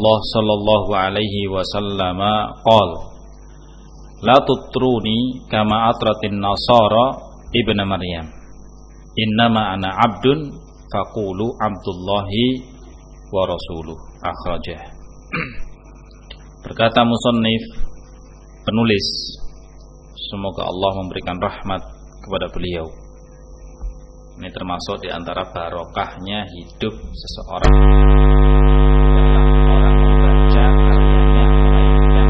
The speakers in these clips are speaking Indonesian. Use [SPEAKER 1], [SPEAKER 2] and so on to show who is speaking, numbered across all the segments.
[SPEAKER 1] Rasulullah sallallahu alaihi wasallam qala la tutruni kama atratin nasara ibnu Maryam innama ana abdun faqulu abdullahi wa rasuluh akhrajah. Berkata musannif penulis, semoga Allah memberikan rahmat kepada beliau. Ini termasuk di antara barokahnya hidup seseorang. Orang membaca karyanya melainkan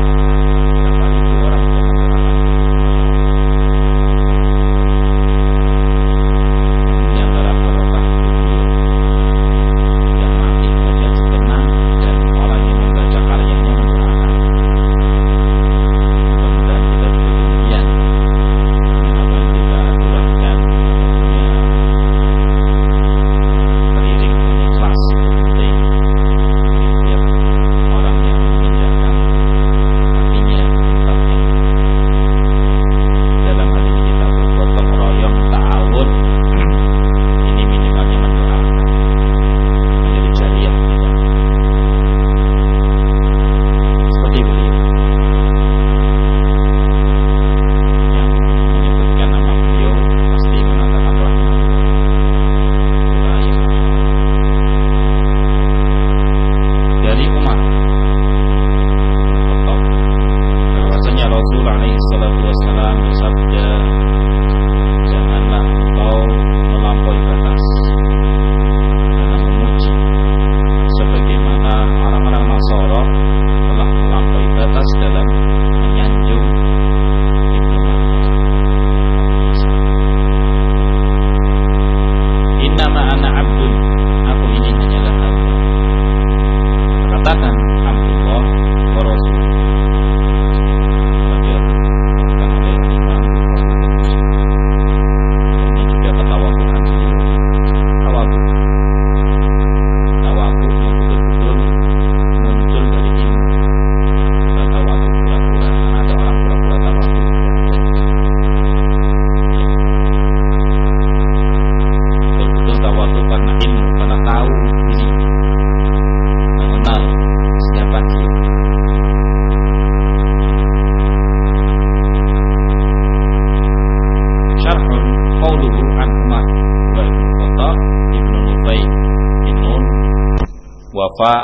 [SPEAKER 1] Wafa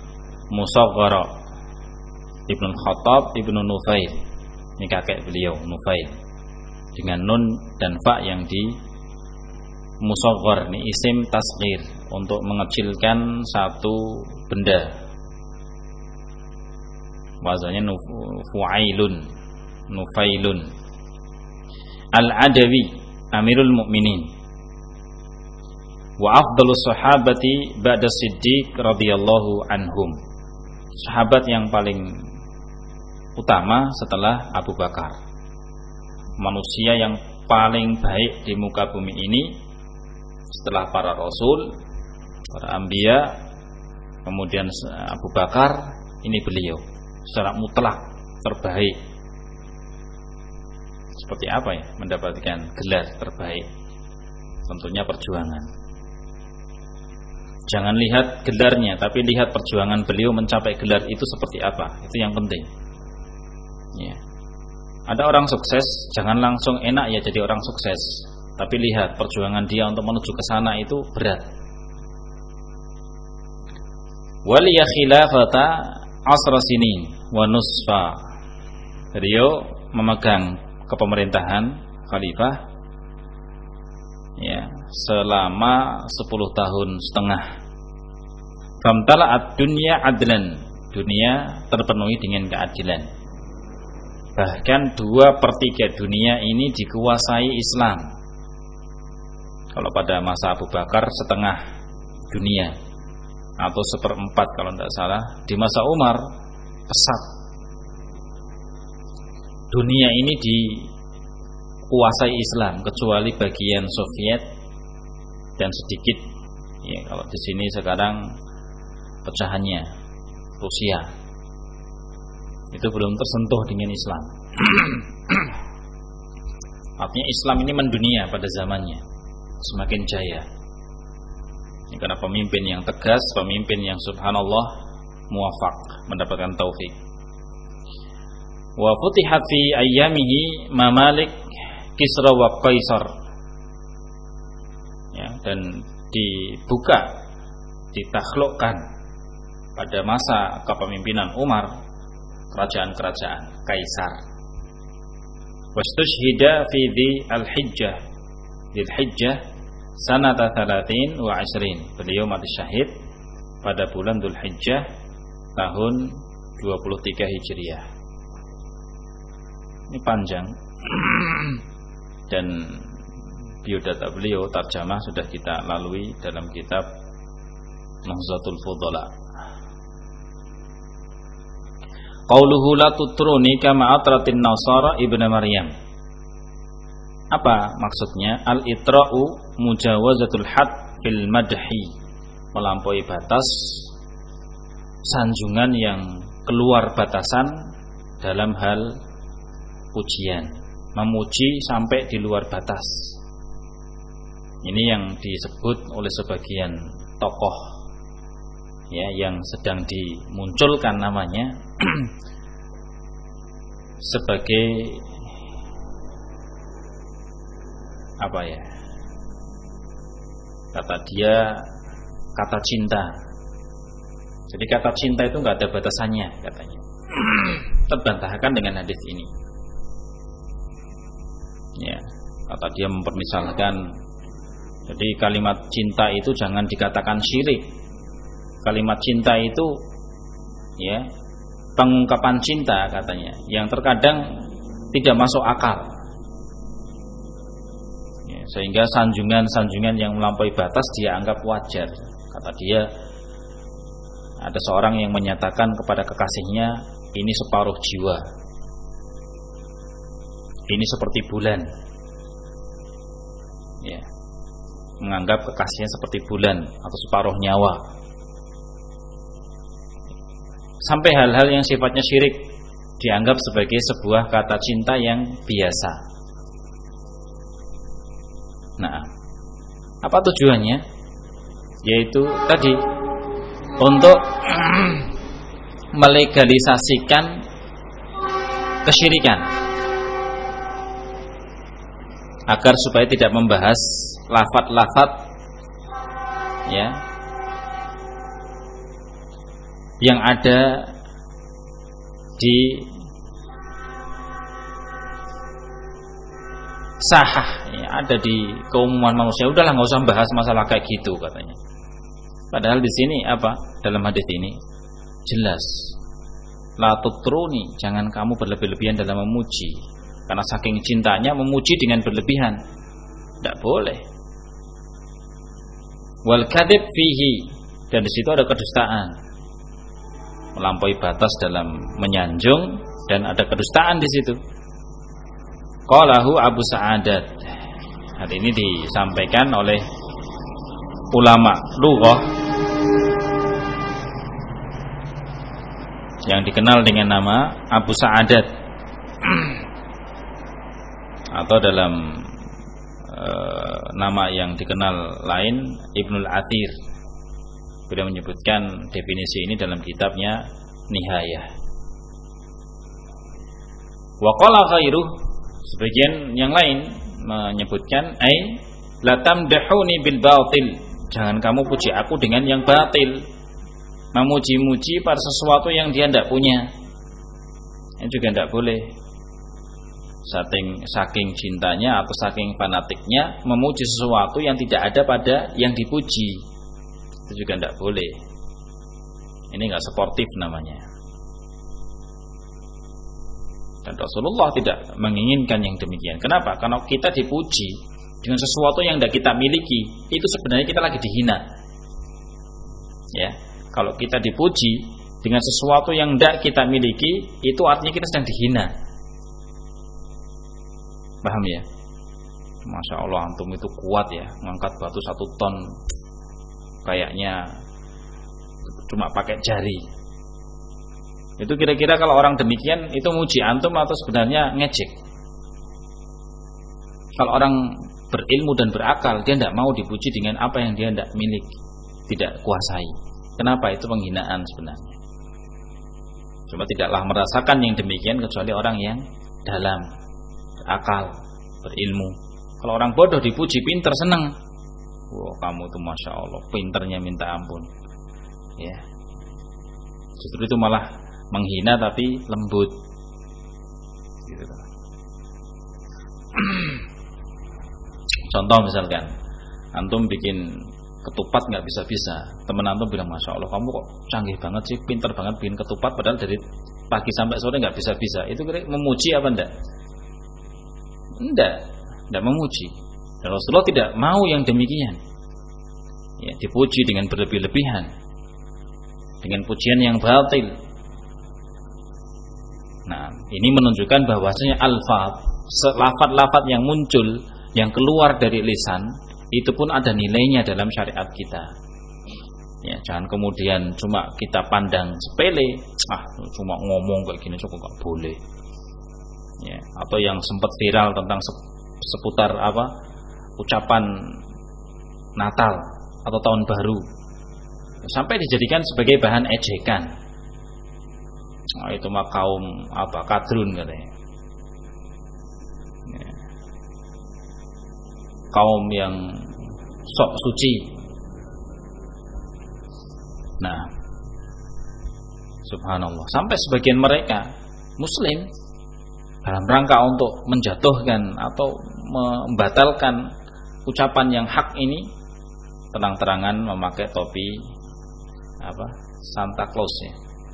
[SPEAKER 1] Musaghara Ibnu Khattab Ibnu Nufail. Ini kakek beliau Nufail dengan nun dan fa yang di musaghar. Ini isim tasghir untuk mengecilkan satu benda. Wazannya fu'ailun, Nufailun. Al-Adawi Amirul Mukminin wa afdalus sahabati ba'da Siddiq radhiyallahu anhum. Sahabat yang paling utama setelah Abu Bakar. Manusia yang paling baik di muka bumi ini setelah para rasul, para anbiya, kemudian Abu Bakar, ini beliau secara mutlak terbaik. Seperti apa ya mendapatkan gelar terbaik? Tentunya perjuangan. Jangan lihat gelarnya, tapi lihat perjuangan beliau mencapai gelar itu seperti apa. Itu yang penting. Ya. Ada orang sukses, jangan langsung enak ya jadi orang sukses, tapi lihat perjuangan dia untuk menuju ke sana itu berat. Waliya khilafata asra sinin wa nusfa. Beliau memegang kepemerintahan khalifah ya selama 10 tahun setengah. Famtala'at dunya adlan, dunia terpenuhi dengan keadilan. Bahkan 2/3 dunia ini dikuasai Islam. Kalau pada masa Abu Bakar setengah dunia atau 1/4 kalau tidak salah. Di masa Umar pesat. Dunia ini dikuasai Islam kecuali bagian Soviet dan sedikit ya kalau di sini sekarang pecahannya Rusia itu belum tersentuh dengan Islam. Artinya Islam ini mendunia pada zamannya, semakin jaya. Ini karena pemimpin yang tegas, pemimpin yang subhanallah muwafaq, mendapatkan taufik. Wa futihat fi ayyamihi mamalik Kisra wa Qaisar. Ya, dan dibuka, ditaklukkan pada masa kepemimpinan Umar kerajaan-kerajaan Kaisar. Wastushhida fi Dzil-Hijjah sanata 30 wa 20. Beliau mati syahid pada bulan Dzulhijjah tahun 23 Hijriah. Ini panjang. Dan biodata beliau tarjamah sudah kita lalui dalam kitab Nuhzatul Fudhala. Qauluhu la tutruni kama atratin Nasara ibnu Maryam. Apa maksudnya? Al-itra'u mujawazatul had fil madhi, melampaui batas, sanjungan yang keluar batasan dalam hal pujian, memuji sampai di luar batas. Ini yang disebut oleh sebagian tokoh ya yang sedang dimunculkan namanya sebagai apa ya? Kata dia kata cinta. Jadi kata cinta itu enggak ada batasannya katanya. Terbantahkan dengan hadis ini. Ya, kata dia mempermisalkan. Jadi kalimat cinta itu jangan dikatakan syirik. Kalimat cinta itu ya, pengungkapan cinta katanya yang terkadang tidak masuk akal. Ya, sehingga sanjungan-sanjungan yang melampaui batas dia anggap wajar. Kata dia ada seorang yang menyatakan kepada kekasihnya, ini separuh jiwa. Ini seperti bulan. Ya. Menganggap kekasihnya seperti bulan atau separuh nyawa. Sampai hal-hal yang sifatnya syirik dianggap sebagai sebuah kata cinta yang biasa. Nah, apa tujuannya? Yaitu tadi untuk melegalisasikan kesyirikan, agar supaya tidak membahas lafaz-lafaz ya yang ada di sahah ya, ada di keumuman manusia. Udahlah, nggak usah bahas masalah kayak gitu katanya. Padahal di sini apa dalam hadis ini jelas, la tutruni, jangan kamu berlebih-lebihan dalam memuji, karena saking cintanya memuji dengan berlebihan tidak boleh. Wal kadzib fihi, dan di situ ada kedustaan, melampaui batas dalam menyanjung dan ada kedustaan di situ. Qalahu Abu Sa'adat. Hal ini disampaikan oleh ulama lughah yang dikenal dengan nama Abu Sa'adat, atau dalam nama yang dikenal lain Ibnul Athir. Beliau menyebutkan definisi ini dalam kitabnya Nihayah. Wa qala ghairuh, sebagian yang lain menyebutkan la tamdahuni bil batil, jangan kamu puji aku dengan yang batil, memuji-muji pada sesuatu yang dia tidak punya. Ini juga tidak boleh. Saking cintanya atau saking fanatiknya memuji sesuatu yang tidak ada pada yang dipuji, itu juga tidak boleh. Ini enggak sportif namanya. Dan Rasulullah tidak menginginkan yang demikian. Kenapa? Karena kita dipuji dengan sesuatu yang tidak kita miliki, itu sebenarnya kita lagi dihina. Ya, kalau kita dipuji dengan sesuatu yang tidak kita miliki, itu artinya kita sedang dihina. Paham ya? Masya Allah, antum itu kuat ya, ngangkat batu 1 ton kayaknya cuma pakai jari. Itu kira-kira kalau orang demikian itu muji antum atau sebenarnya ngejek? Kalau orang berilmu dan berakal, dia tidak mau dipuji dengan apa yang dia tidak miliki, tidak kuasai. Kenapa? Itu penghinaan sebenarnya. Cuma tidaklah merasakan yang demikian kecuali orang yang dalam, akal, berilmu. Kalau orang bodoh dipuji, pinter, senang. Wah, kamu itu masya Allah, pinternya minta ampun. Ya, justru itu malah menghina tapi lembut. Gitu. Contoh misalkan, antum bikin ketupat nggak bisa-bisa, temen antum bilang masya Allah kamu kok canggih banget sih, pinter banget bikin ketupat, padahal dari pagi sampai sore nggak bisa-bisa. Itu kira memuji apa enggak? Enggak memuji. Dan Rasulullah tidak mau yang demikian. Ya, dipuji dengan berlebih-lebihan, dengan pujian yang batil. Nah, ini menunjukkan bahwasanya lafaz-lafaz yang muncul, yang keluar dari lisan, itu pun ada nilainya dalam syariat kita. Ya, jangan kemudian cuma kita pandang sepele, cuma ngomong kayak gini cukup nggak boleh. Ya, atau yang sempat viral tentang seputar ucapan Natal atau tahun baru, sampai dijadikan sebagai bahan ejekan. Itu mah kaum kadrun katanya. Ya. Kaum yang sok suci. Nah, subhanallah, sampai sebagian mereka muslim dalam rangka untuk menjatuhkan atau membatalkan ucapan yang hak ini, terang-terangan memakai topi Santa Claus ya.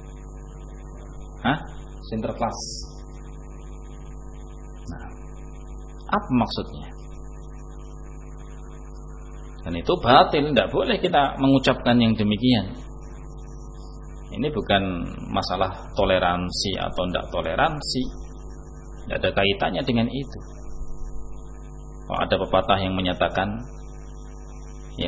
[SPEAKER 1] Sinterklas. Nah, apa maksudnya? Dan itu batil, tidak boleh kita mengucapkan yang demikian. Ini bukan masalah toleransi atau tidak toleransi, tidak ada kaitannya dengan itu. Kalau ada pepatah yang menyatakan, ya,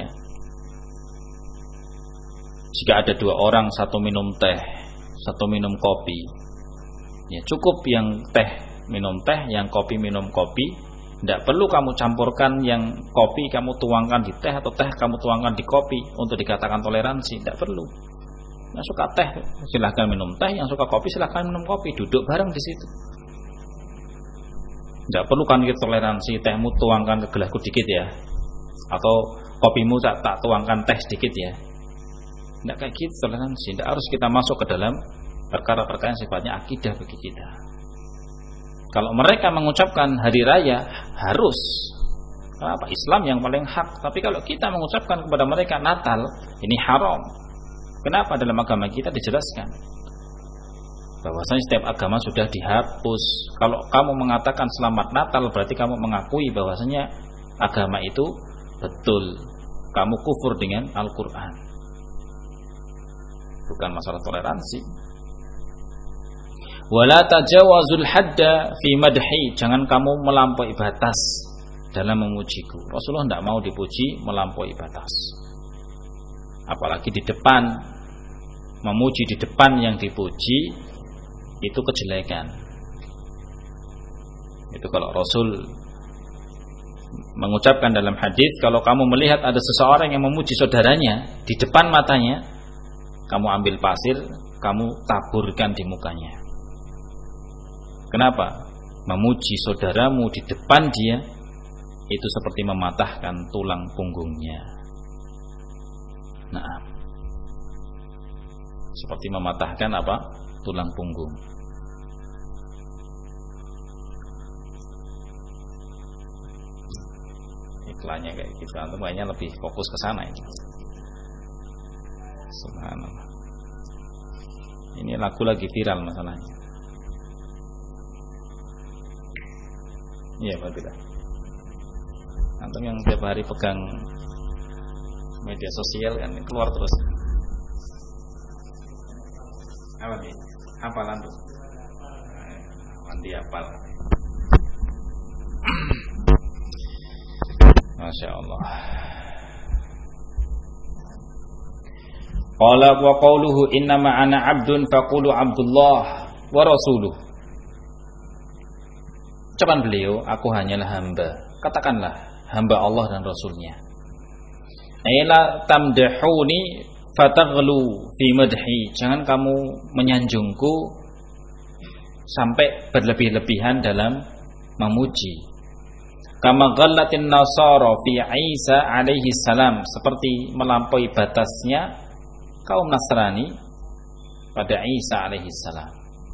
[SPEAKER 1] jika ada dua orang, satu minum teh, satu minum kopi, ya cukup yang teh minum teh, yang kopi minum kopi. Tidak perlu kamu campurkan yang kopi kamu tuangkan di teh atau teh kamu tuangkan di kopi untuk dikatakan toleransi. Tidak perlu. Yang suka teh silahkan minum teh, yang suka kopi silahkan minum kopi, duduk bareng di situ. Tidak perlu kan kita toleransi, tehmu tuangkan ke gelasku dikit ya, atau kopimu tak tuangkan teh sedikit ya. Tidak kayak gitu toleransi. Tidak harus kita masuk ke dalam perkara-perkara yang sifatnya akidah bagi kita. Kalau mereka mengucapkan hari raya harus, kenapa? Islam yang paling hak. Tapi kalau kita mengucapkan kepada mereka Natal, ini haram. Kenapa? Dalam agama kita dijelaskan bahwasanya setiap agama sudah dihapus. Kalau kamu mengatakan selamat Natal, berarti kamu mengakui bahwasanya agama itu betul. Kamu kufur dengan Al-Quran. Bukan masalah toleransi. Wala tajawazul hadda fi madhi, jangan kamu melampaui batas dalam memujiku. Rasulullah tidak mau dipuji melampaui batas. Apalagi di depan, memuji di depan yang dipuji itu kejelekan. Itu kalau Rasul mengucapkan dalam hadis, kalau kamu melihat ada seseorang yang memuji saudaranya di depan matanya, kamu ambil pasir, kamu taburkan di mukanya. Kenapa? Memuji saudaramu di depan dia itu seperti mematahkan tulang punggungnya. Nah, seperti mematahkan tulang punggung. Iklannya kayak gitu, antum kayaknya lebih fokus ke sana ini. Subhanallah. Ini lagu lagi viral masalahnya. Iya, Pak tidak. Antum yang tiap hari pegang media sosial kan keluar terus. Apa nih? Hafal antum? Mandi hafal. Masya Allah. Qala wa qawluhu innama ana abdun faqulu abdullah wa rasuluh. Ucapan beliau, aku hanyalah hamba. Katakanlah hamba Allah dan Rasulnya. Aila tamdahuni fataghlu fi madhi, jangan kamu menyanjungku sampai berlebih-lebihan dalam memuji. Kama ghallatin nasara fi Isa alaihi salam, seperti melampaui batasnya kaum Nasrani pada Isa alaihi salam.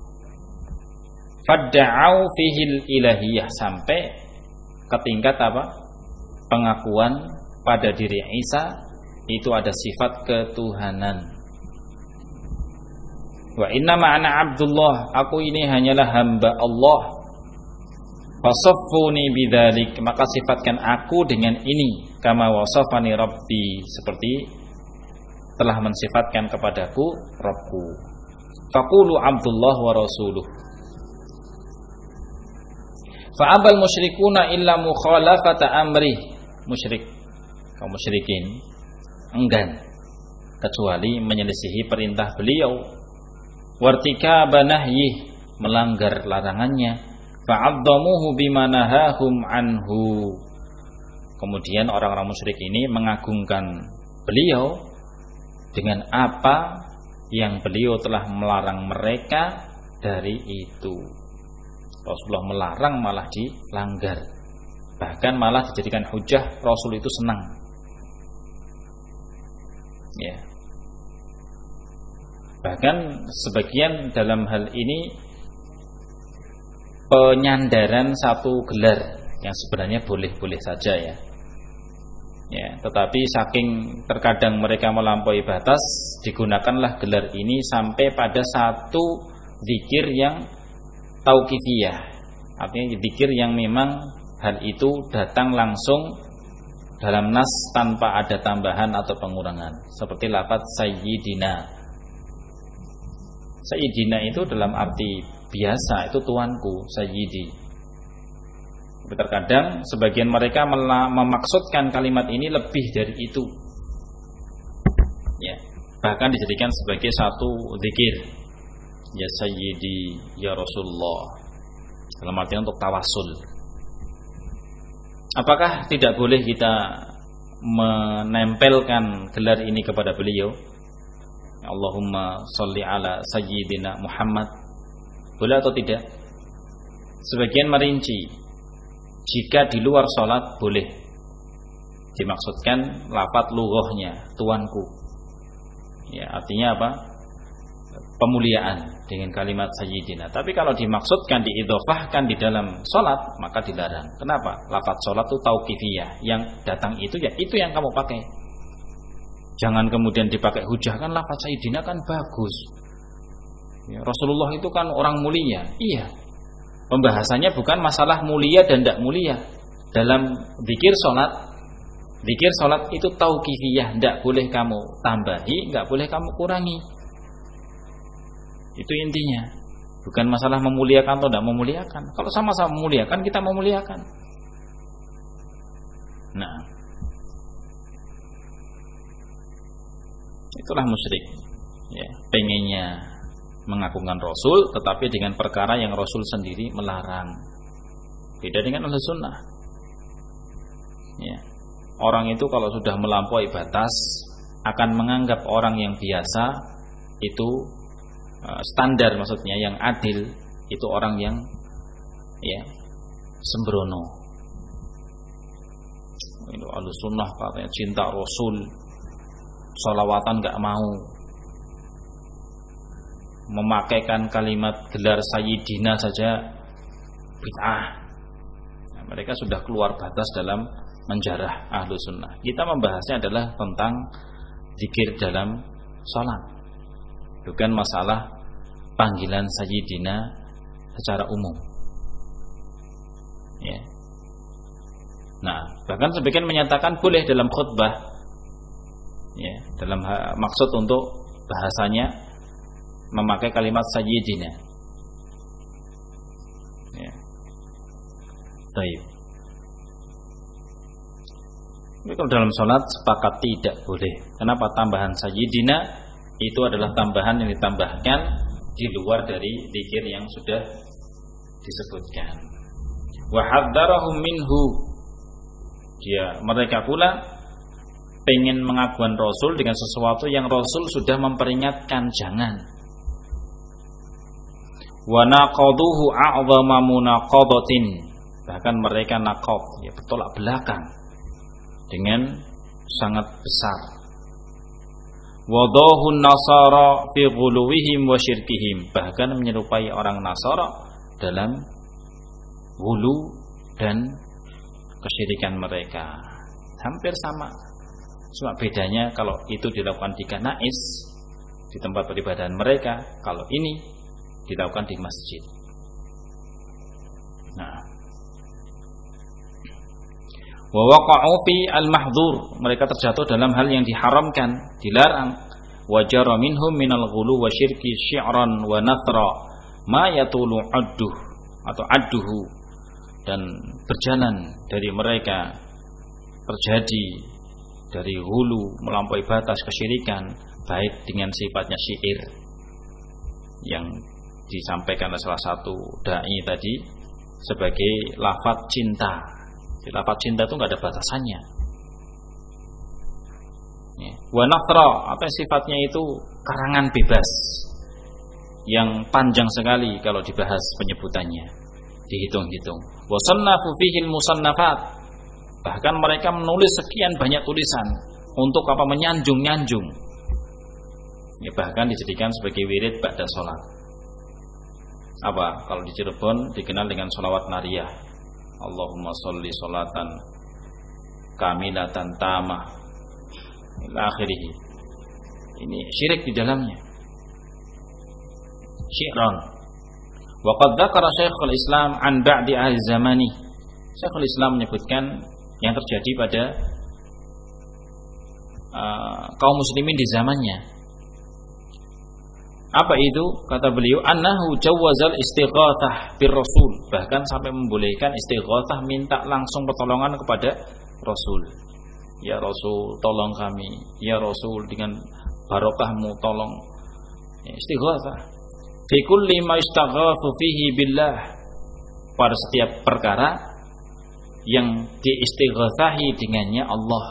[SPEAKER 1] Fadda'u fihil ilahiyah, sampai ke tingkat apa? Pengakuan pada diri Isa itu ada sifat ketuhanan. Wa inna ma'ana Abdullah, aku ini hanyalah hamba Allah. Wasaffuni bidzalik, maka sifatkan aku dengan ini. Kama wasafani Rabbi, seperti telah mensifatkan kepadaku Rabbku. Faqulu Abdullah wa rasuluh. Fa'abal musyrikuna illa mukhalafata amrih. Musyrik, kaum musyrikin enggan kecuali menyelisihi perintah beliau. Wartikaba nahyih, melanggar larangannya. Fa'adzamuhu bima nahahum anhu. Kemudian orang-orang musyrik ini mengagungkan beliau dengan apa yang beliau telah melarang mereka dari itu. Rasulullah melarang malah dilanggar, bahkan malah dijadikan hujah. Rasul itu senang, ya. Bahkan sebagian dalam hal ini penyandaran satu gelar yang sebenarnya boleh-boleh saja, ya. Ya, tetapi saking terkadang mereka melampaui batas, digunakanlah gelar ini sampai pada satu zikir yang tauqifiyah. Artinya zikir yang memang hal itu datang langsung dalam nas tanpa ada tambahan atau pengurangan, seperti lafaz sayyidina. Sayyidina itu dalam arti biasa, itu tuanku, sayyidi. Tapi terkadang sebagian mereka memaksudkan kalimat ini lebih dari itu, ya, bahkan dijadikan sebagai satu zikir, ya sayyidi, ya Rasulullah, dalam artian untuk tawasul. Apakah tidak boleh kita menempelkan gelar ini kepada beliau? Allahumma sholli ala sayyidina Muhammad, boleh atau tidak? Sebagian merinci, jika di luar sholat boleh, dimaksudkan lafaz lughahnya, tuanku, ya, artinya apa? Pemuliaan dengan kalimat sayyidina. Tapi kalau dimaksudkan, diidhofahkan di dalam sholat, maka dilarang. Kenapa? Lafaz sholat itu tauqifiyah, yang datang itu ya itu yang kamu pakai. Jangan kemudian dipakai hujah, kan lafaz sayyidina kan bagus, ya, Rasulullah itu kan orang mulia. Iya, pembahasannya bukan masalah mulia dan tidak mulia. Dalam zikir sholat itu tauqifiyah, tidak boleh kamu tambahi, tidak boleh kamu kurangi. Itu intinya, bukan masalah memuliakan atau tidak memuliakan. Kalau sama-sama memuliakan, kita memuliakan. Nah, itulah musyrik, ya, pengennya mengagungkan Rasul, tetapi dengan perkara yang Rasul sendiri melarang. Beda dengan Ahlus Sunnah, ya. Orang itu kalau sudah melampaui batas akan menganggap orang yang biasa itu standar, maksudnya yang adil, itu orang yang, ya, sembrono. Itu Ahlus Sunnah katanya cinta Rasul, sholawatan gak mau, memakaikan kalimat gelar sayyidina saja bid'ah. Nah, mereka sudah keluar batas dalam menjarah Ahlus Sunnah. Kita membahasnya adalah tentang zikir dalam sholat, bukan masalah panggilan sayyidina secara umum, ya. Nah, bahkan sebagian menyatakan boleh dalam khutbah, ya, dalam maksud untuk bahasanya memakai kalimat sayyidina, ya. Baik. Tapi kalau dalam sholat sepakat tidak boleh. Kenapa? Tambahan sayyidina itu adalah tambahan yang ditambahkan di luar dari zikir yang sudah disebutkan. Wa hadzarahum minhu, mereka pula pengen mengaguan Rasul dengan sesuatu yang Rasul sudah memperingatkan jangan. Wa naqaduhu a'dhama munaqadatin, bahkan mereka naqad, ya bertolak belakang dengan sangat besar. Wadahun nasara fi ghuluwihim wa syirkihim, bahkan menyerupai orang Nasara dalam ghulu dan kesyirikan mereka. Hampir sama. Cuma bedanya kalau itu dilakukan di kanais, di tempat peribadahan mereka, kalau ini dilakukan di masjid. Nah, wa waqa'u fi al-mahdhur, mereka terjatuh dalam hal yang diharamkan, dilarang. Wa jara minhum minal ghulu wa syirki syi'ran wa nathra ma yatulu adduh atau adduhu, dan berjalan dari mereka terjadi dari hulu melampaui batas kesyirikan, baik dengan sifatnya syair yang disampaikan oleh salah satu dai tadi sebagai lafaz cinta. Lafaz cinta itu nggak ada batasannya. Wa nafra, apa sifatnya itu karangan bebas yang panjang sekali kalau dibahas penyebutannya, dihitung-hitung. Wa sannafu fihi al-musannafat, bahkan mereka menulis sekian banyak tulisan untuk apa, menyanjung-nyanjung. Ya, bahkan dijadikan sebagai wirid ba'da salat. Apa kalau di Cirebon dikenal dengan sholawat nariyah, Allahumma sholli sholatan kamilatan tamah ila akhirih. Ini syirik di dalamnya, syi'ran. Wa qad dzakara Syekhul Islam an ba'di ahli zamani, Syekhul Islam menyebutkan yang terjadi pada kaum muslimin di zamannya. Apa itu? Kata beliau, annahu jawazal istighatsah bir rasul, bahkan sampai membolehkan istighatsah, minta langsung pertolongan kepada Rasul. Ya Rasul, tolong kami. Ya Rasul, dengan barokahmu tolong. Ya, istighatsah. Fi kulli ma istaghatsu fihi billah, pada setiap perkara yang diistighatsahi dengannya Allah.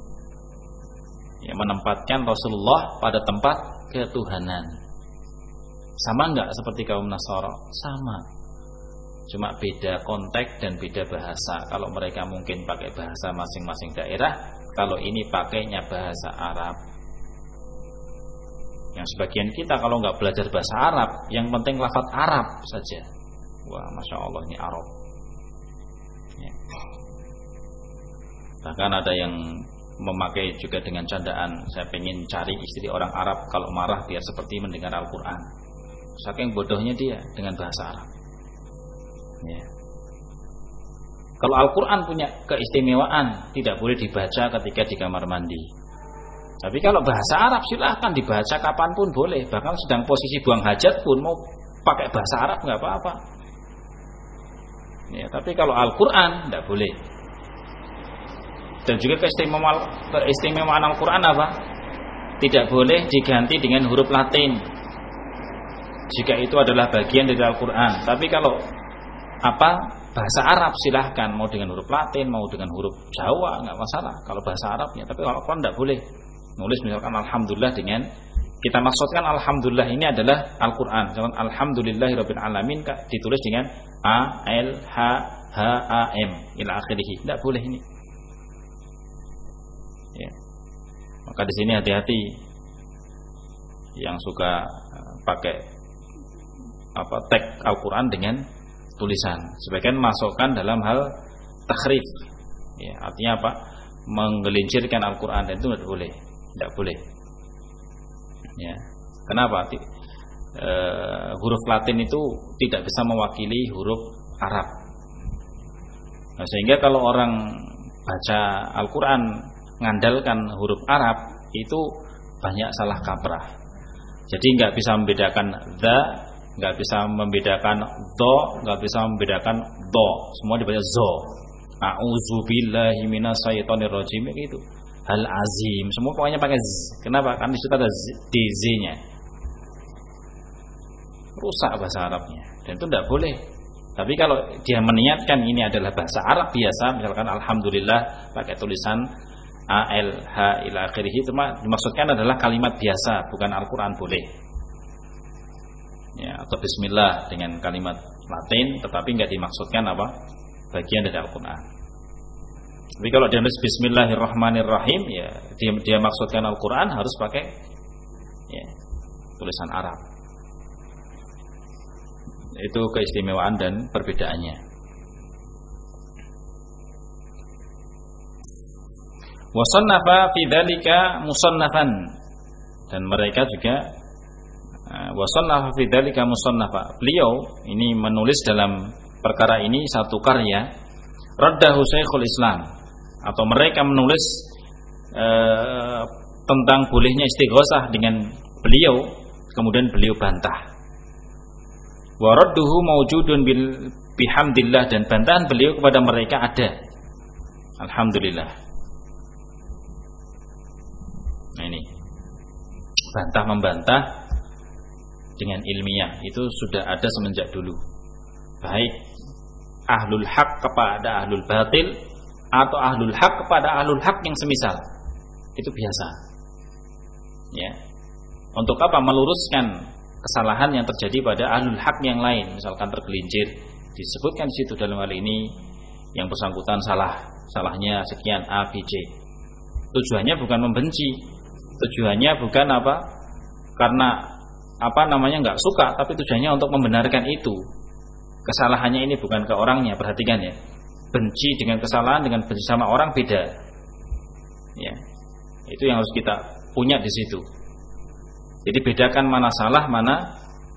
[SPEAKER 1] Yang menempatkan Rasulullah pada tempat ketuhanan. Sama enggak seperti kaum Nasara? Sama. Cuma beda konteks dan beda bahasa. Kalau mereka mungkin pakai bahasa masing-masing daerah, kalau ini pakainya bahasa Arab. Yang sebagian kita kalau enggak belajar bahasa Arab, yang penting lafaz Arab saja. Wah, Masya Allah, ini Arab. Ya. Bahkan ada yang memakai juga dengan candaan, saya pengen cari istri orang Arab, kalau marah biar seperti mendengar Al-Quran. Saking bodohnya dia dengan bahasa Arab. Ya. Kalau Al-Quran punya keistimewaan, tidak boleh dibaca ketika di kamar mandi. Tapi kalau bahasa Arab silahkan dibaca kapanpun boleh. Bahkan sedang posisi buang hajat pun mau pakai bahasa Arab nggak apa-apa. Ya, tapi kalau Al-Quran tidak boleh. Dan juga keistimewaan Al-Quran apa? Tidak boleh diganti dengan huruf Latin jika itu adalah bagian dari Al-Quran. Tapi kalau bahasa Arab silahkan, mau dengan huruf Latin, mau dengan huruf Jawa, nggak masalah kalau bahasa Arabnya. Tapi kalau Al-Quran tidak boleh nulis misalkan Alhamdulillah dengan, kita maksudkan Alhamdulillah ini adalah Al-Quran. Misalkan Alhamdulillahirabbil alamin ditulis dengan A-L-H-H-A-M ila akhirih. Tidak boleh ini. Ya. Maka di sini hati-hati yang suka pakai teks Al-Quran dengan tulisan. Sebagian masukkan dalam hal takhrif. Ya, artinya apa? Menggelincirkan Al-Quran, dan itu tidak boleh. Tidak boleh. Ya. Kenapa? Huruf Latin itu tidak bisa mewakili huruf Arab. Nah, sehingga kalau orang baca Al-Quran mengandalkan huruf Arab, itu banyak salah kaprah. Jadi nggak bisa membedakan the, nggak bisa membedakan do, nggak bisa membedakan do, semua dibaca zo. A'udzubillahi minasyaitonirrajim, gitu. Hal azim, semua pokoknya pakai z. Kenapa? Kan di situ ada di z-nya. Rusak bahasa Arabnya, dan itu tidak boleh. Tapi kalau dia meniatkan ini adalah bahasa Arab biasa, misalkan Alhamdulillah pakai tulisan ALH ila akhirih, cuma dimaksudkan adalah kalimat biasa, bukan Al-Quran boleh. Ya, atau bismillah dengan kalimat Latin, tetapi enggak dimaksudkan apa? Bagian dari Al-Quran. Tapi kalau dia nulis bismillahirrahmanirrahim, ya dia maksudkan Al-Quran, harus pakai ya, tulisan Arab. Itu keistimewaan dan perbedaannya. Wasannafa fi dzalika musannafan, dan mereka juga wasannafa fi dzalika musannafa. Beliau ini menulis dalam perkara ini satu karya, raddahu Syekhul Islam, atau mereka menulis tentang bolehnya istighosah dengan beliau, kemudian beliau bantah. Wa radduhu mawjudun bihamdillah, dan bantahan beliau kepada mereka ada, alhamdulillah. Nah ini bantah membantah dengan ilmiah itu sudah ada semenjak dulu, baik ahlul haq kepada ahlul batil atau ahlul haq kepada ahlul haq yang semisal, itu biasa. Ya, untuk apa? Meluruskan kesalahan yang terjadi pada ahlul haq yang lain, misalkan tergelincir, disebutkan di situ dalam hal ini yang bersangkutan salahnya sekian A, B, C. Tujuannya bukan membenci, tujuannya bukan apa? Karena enggak suka, tapi tujuannya untuk membenarkan itu. Kesalahannya ini bukan ke orangnya, perhatikan ya. Benci dengan kesalahan dengan benci sama orang beda. Ya. Itu yang harus kita punya di situ. Jadi bedakan mana salah, mana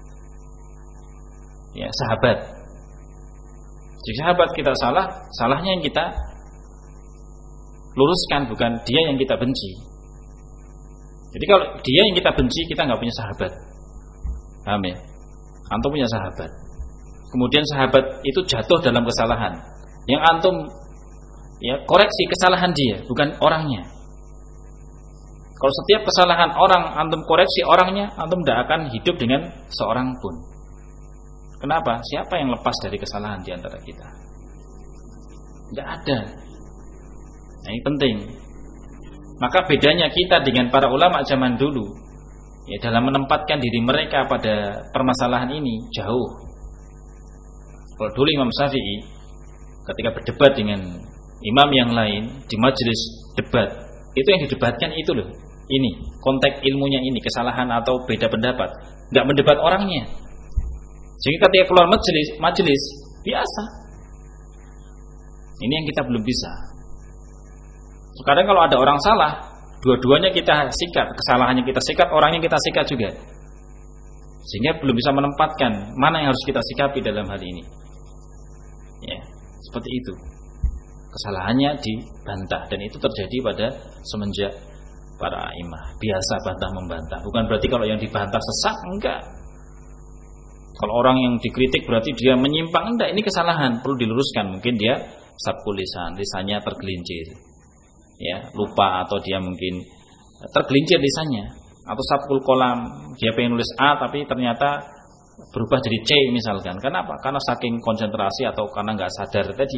[SPEAKER 1] ya sahabat. Jika sahabat kita salah, salahnya yang kita luruskan, bukan dia yang kita benci. Jadi kalau dia yang kita benci, kita nggak punya sahabat. Paham ya? Antum punya sahabat. Kemudian sahabat itu jatuh dalam kesalahan, yang antum ya koreksi kesalahan dia, bukan orangnya. Kalau setiap kesalahan orang antum koreksi orangnya, antum tidak akan hidup dengan seorang pun. Kenapa? Siapa yang lepas dari kesalahan di antara kita? Tidak ada. Nah, ini penting. Maka bedanya kita dengan para ulama zaman dulu, ya dalam menempatkan diri mereka pada permasalahan ini jauh. Kalau dulu Imam Syafi'i ketika berdebat dengan imam yang lain di majelis debat, itu yang didebatkan itu loh. Ini konteks ilmunya, ini kesalahan atau beda pendapat, nggak mendebat orangnya. Jadi ketika keluar majelis biasa. Ini yang kita belum bisa. Sekarang kalau ada orang salah, dua-duanya kita sikat, kesalahannya kita sikat, orangnya kita sikat juga. Sehingga belum bisa menempatkan mana yang harus kita sikapi dalam hal ini. Ya, seperti itu. Kesalahannya dibantah, dan itu terjadi pada semenjak para imam. Biasa bantah membantah. Bukan berarti kalau yang dibantah sesat, enggak. Kalau orang yang dikritik berarti dia menyimpang, enggak, ini kesalahan, perlu diluruskan. Mungkin dia sabkul lisannya tergelincir. Ya, lupa, atau dia mungkin tergelincir lisannya, atau sabkul kolam, dia pengen nulis A tapi ternyata berubah jadi C misalkan. Kenapa? Karena saking konsentrasi atau karena enggak sadar tadi.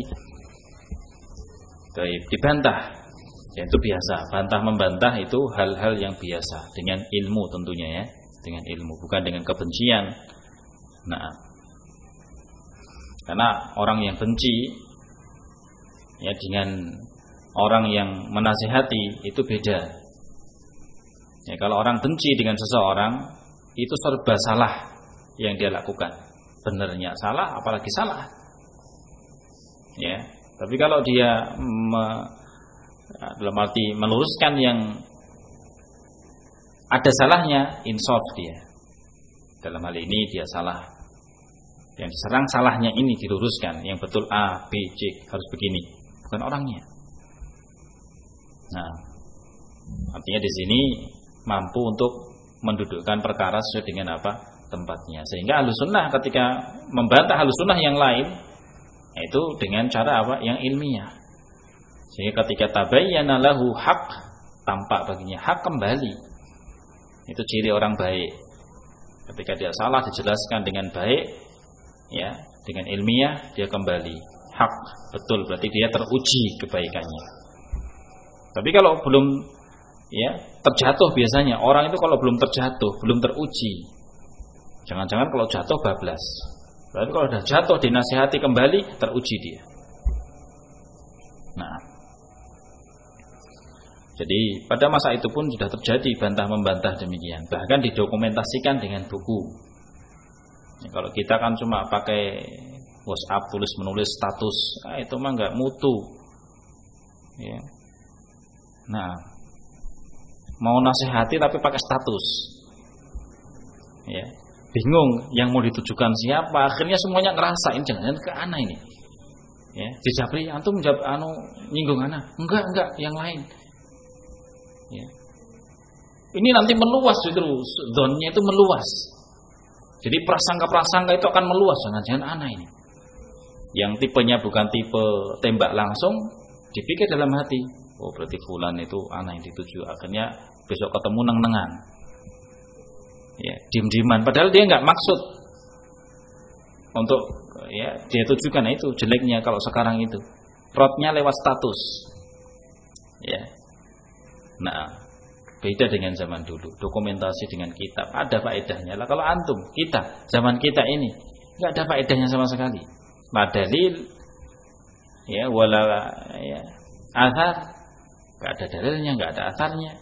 [SPEAKER 1] Baik, dibantah. Ya, itu biasa. Bantah membantah itu hal-hal yang biasa, dengan ilmu tentunya ya, dengan ilmu, bukan dengan kebencian. Nah, karena orang yang benci ya dengan orang yang menasihati itu beda. Ya, kalau orang benci dengan seseorang, itu serba salah yang dia lakukan. Benarnya salah, apalagi salah. Ya, tapi kalau dia dalam arti meluruskan yang ada salahnya, insaf dia. Dalam hal ini dia salah. Yang diserang salahnya ini diluruskan, yang betul A, B, C harus begini, bukan orangnya. Nah, artinya di sini mampu untuk mendudukkan perkara sesuai dengan apa tempatnya. Sehingga Ahlussunnah ketika membantah Ahlussunnah yang lain, itu dengan cara apa? Yang ilmiah. Sehingga ketika tabayyana lahu haq, tampak baginya hak kembali. Itu ciri orang baik. Ketika dia salah dijelaskan dengan baik, ya, dengan ilmiah dia kembali hak, betul, berarti dia teruji kebaikannya. Tapi kalau belum terjatuh, biasanya orang itu kalau belum terjatuh, belum teruji, jangan-jangan kalau jatuh bablas. Berarti kalau sudah jatuh dinasihati kembali, teruji dia. Nah, jadi pada masa itu pun sudah terjadi bantah-membantah demikian. Bahkan didokumentasikan dengan buku. Kalau kita kan cuma pakai WhatsApp, tulis-menulis status, itu mah nggak mutu. Ya. Nah, mau nasihati tapi pakai status. Ya. Bingung yang mau ditujukan siapa. Akhirnya semuanya ngerasain, jangan ke ana ini. Ya, dijabri antum nyinggung ana. Enggak, yang lain. Ya. Ini nanti meluas terus, zonnya itu meluas. Jadi prasangka-prasangka itu akan meluas, jangan-jangan ana ini. Yang tipenya bukan tipe tembak langsung, dipikir dalam hati, oh berarti fulan itu ana yang dituju. Akhirnya besok ketemu neng-nengan. Ya, diem-dieman, padahal dia nggak maksud untuk dia tujukan. Itu jeleknya kalau sekarang itu rotnya lewat status. Ya. Nah, beda dengan zaman dulu. Dokumentasi dengan kitab ada faedahnya. Lah kalau antum, kita, zaman kita ini nggak ada faedahnya sama sekali. Madalil wala athar, nggak ada dalilnya, nggak ada atharnya.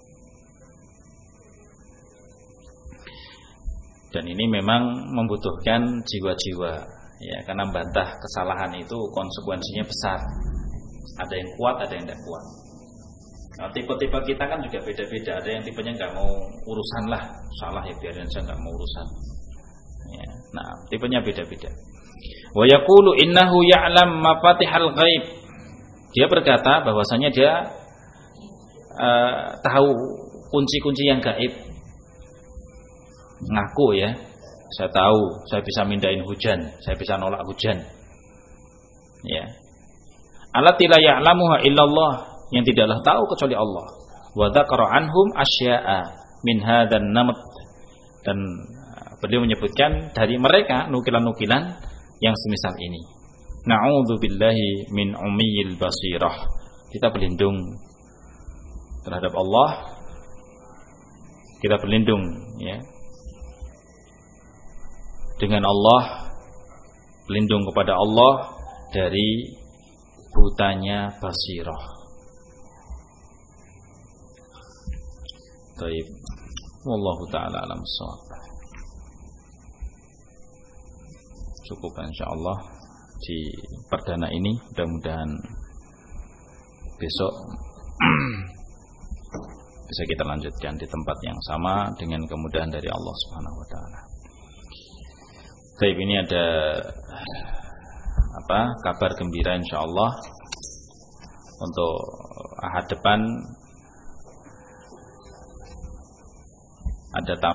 [SPEAKER 1] Dan ini memang membutuhkan jiwa-jiwa, karena bantah kesalahan itu konsekuensinya besar. Ada yang kuat, ada yang tidak kuat. Nah, tipe-tipe kita kan juga beda-beda. Ada yang tipenya nggak mau urusan lah, salah ya biarin saja, nggak mau urusan. Ya, nah, tipenya beda-beda. Wa yaqulu innahu ya'lam mafatihal ghaib. Dia berkata bahwasanya dia tahu kunci-kunci yang gaib. Ngaku saya tahu, saya bisa mindahin hujan, saya bisa nolak hujan. Ya. Allati la ya'lamuha illallah, yang tidaklah tahu kecuali Allah. Wa dzakara anhum asya'a min hadzal namat. Dan beliau menyebutkan dari mereka nukilan-nukilan yang semisal ini. Na'udzubillahi min umiyil basirah. Kita berlindung terhadap Allah. Kita berlindung dengan Allah, berlindung kepada Allah dari butanya basirah. Baik, wallahu taala alam shawab. Cukup insyaallah di perdana ini, mudah-mudahan besok bisa kita lanjutkan di tempat yang sama dengan kemudahan dari Allah Subhanahu wa taala. Baik, ini ada kabar gembira insyaallah untuk Ahad depan ada